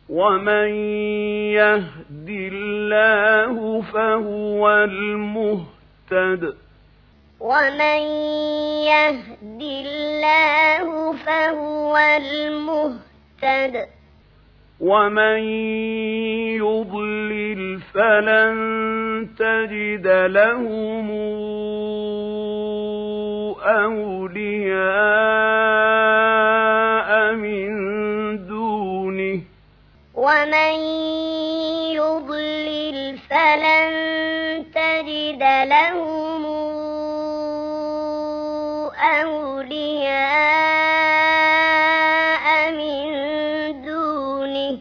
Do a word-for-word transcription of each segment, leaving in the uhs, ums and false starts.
ومن يهد الله فهو المهتد ومن يهد الله فهو المهتد ومن يضلل فلن تجد لهم أولياء من دونه ومن يضلل فلن تجد لهم أولياء من دونه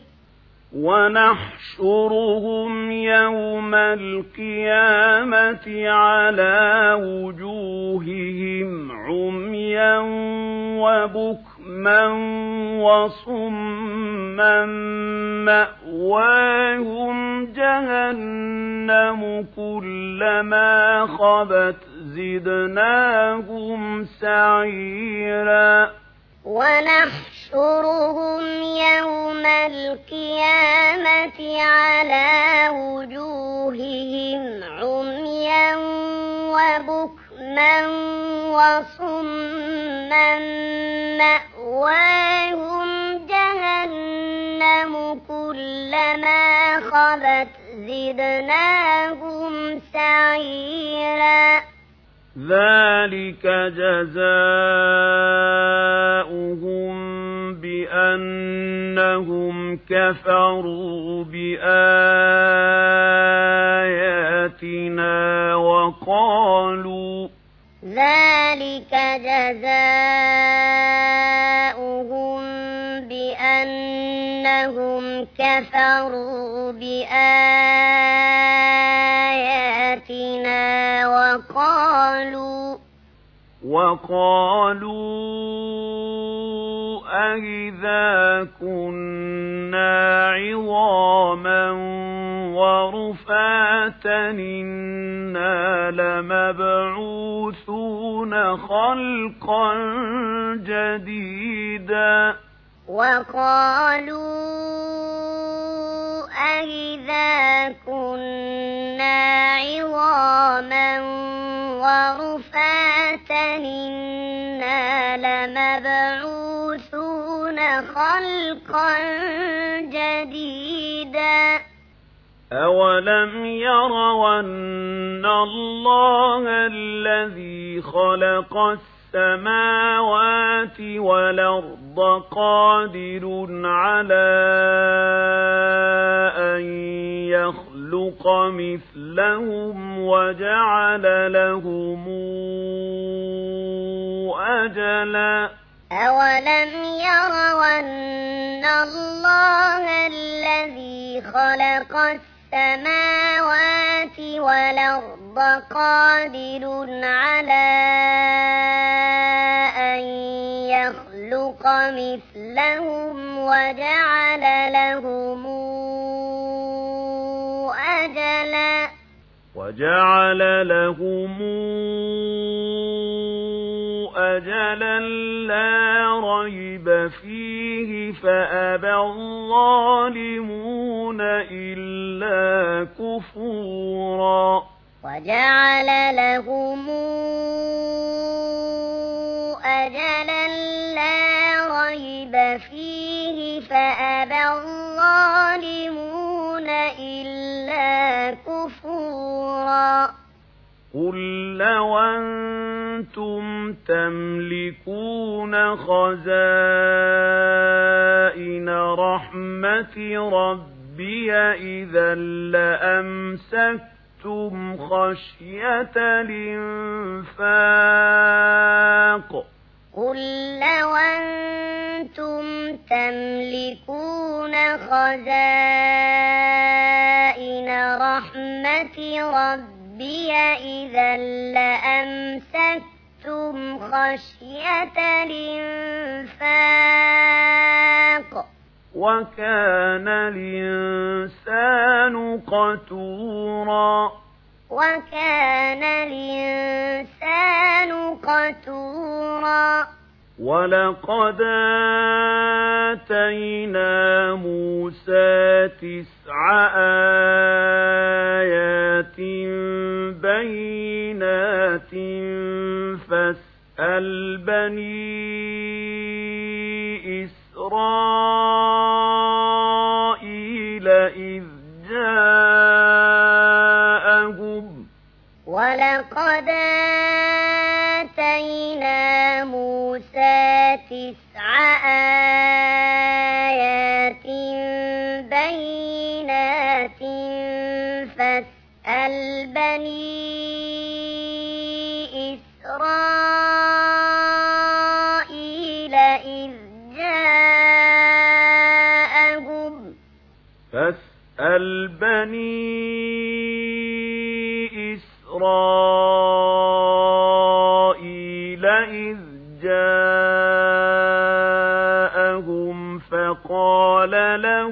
ونحشرهم يوم القيامة على وجوههم عميا وبكما وصما مأواهم جهنم كلما خبت زدناهم سعيرا ونحشرهم يوم القيامة على وجوههم عميا وبكما وصما مأواهم جهنم كلما خبت زدناهم سعيرا ذلك جزاؤهم بأنهم كفروا بآياتنا وقالوا ذلك جزاؤهم بأنهم كفروا بآياتنا وقالوا وقالوا أَإِذَا كُنَّا عِظَامًا ورفاتا إِنَّا لَمَبْعُوثُونَ خَلْقًا جَدِيدًا وقالوا أَإِذَا كُنَّا عِظَامًا ورفاتا إِنَّا لَمَبْعُوثُونَ خَلْقًا جَدِيدًا أَوَلَمْ يَرَوْا أَنَّ اللَّهَ الَّذِي خَلَقَ السَّمَاوَاتِ وَالْأَرْضَ قَادِرٌ عَلَى أَن يَخْلُقَ مِثْلَهُمْ وَجَعَلَ لَهُمْ أَجَلًا أَوَلَمْ يَرَوْا أَنَّ اللَّهَ الَّذِي خَلَقَ السَّمَاوَاتِ وَالْأَرْضَ قَادِرٌ عَلَى أَن يَخْلُقَ مِثْلَهُمْ وَجَعَلَ لَهُمْ أَجَلًا وَجَعَلَ لَهُمْ أَجَلًا لَّا رَيْبَ فِيهِ فَأَبَى الظَّالِمُونَ إِلَّا كُفُورًا وَجَعَلَ لَهُمْ أَجَلًا لَّا رَيْبَ فِيهِ فَأَبَى الظَّالِمُونَ إِلَّا كُفُورًا قُل لَّوْ أَنتُمْ تَمْلِكُونَ خَزَائِنَ رَحْمَةِ رَبِّي إِذًا لَّأَمْسَكْتُمْ خَشْيَةَ الْإِنفَاقِ قُل لَّوْ أَنتُمْ تَمْلِكُونَ خَزَائِنَ رَحْمَةِ رَبِّي إِذًا لَّأَمْسَكْتُمْ خَشْيَةَ الْإِنفَاقِ وَكَانَ الْإِنسَانُ قَتُورًا وَكَانَ الْإِنسَانُ قَتُورًا ولقد آتينا موسى تسع آيات بينات فاسأل بني إسرائيل إذ جاءهم ولقد آتينا موسى تسع آيات بينات فاسأل بني إسرائيل إذ جاءهم فاسأل بني إسرائيل إذ جاءهم فقال له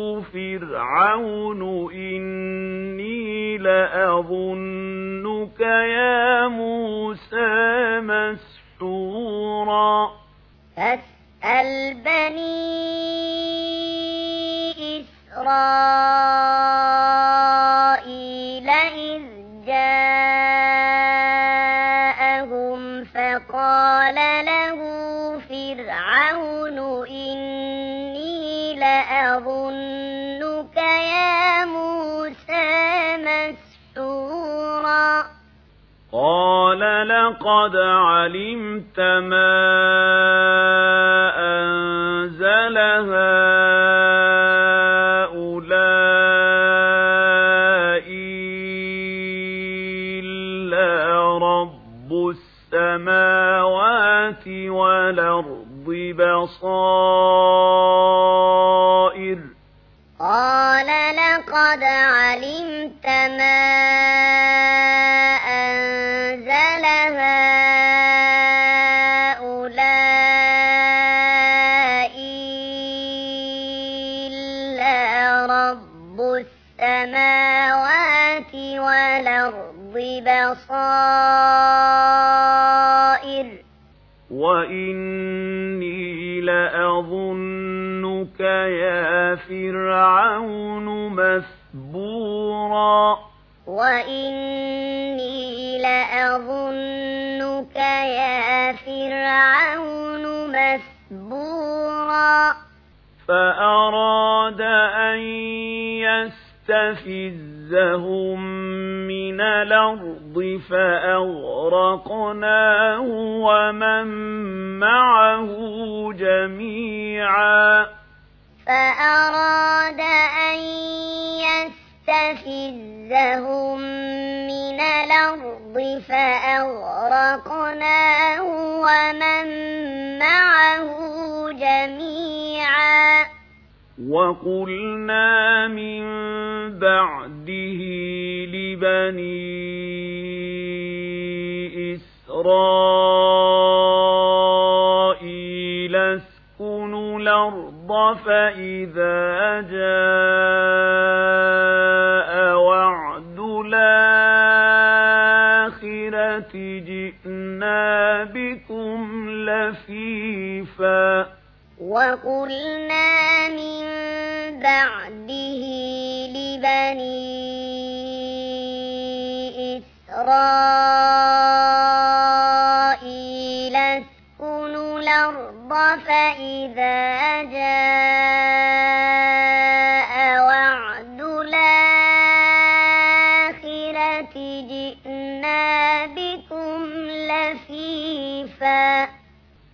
فرعون إني لأظنك يا موسى مسحورا فاسأل بني إسرائيل إذ جاءهم فقال له فرعون إني لأظنك يا موسى مسحورا قال لقد علمت ما أنزل هؤلاء إلا رب السماوات والأرض بصائر قال لقد علمت ما أنزل هؤلاء إلا رب السماوات والأرض بصائر وإني لأظنك يا فرعون مثبورا وإني لأظنك يا فرعون مثبورا فأراد أن يستفزهم من الأرض فأغرقناه ومن معه جميعا فأراد أن يستفزهم من الأرض فأغرقناه ومن معه جميعا وقلنا من بعده لبني إسرائيل اسكنوا الأرض فإذا جاء وعد الآخرة جئنا بكم لفيفا وقلنا من بعده لبني إسرائيل اسكنوا الأرض فإذا جاء وعد الآخرة جئنا بكم لفيفا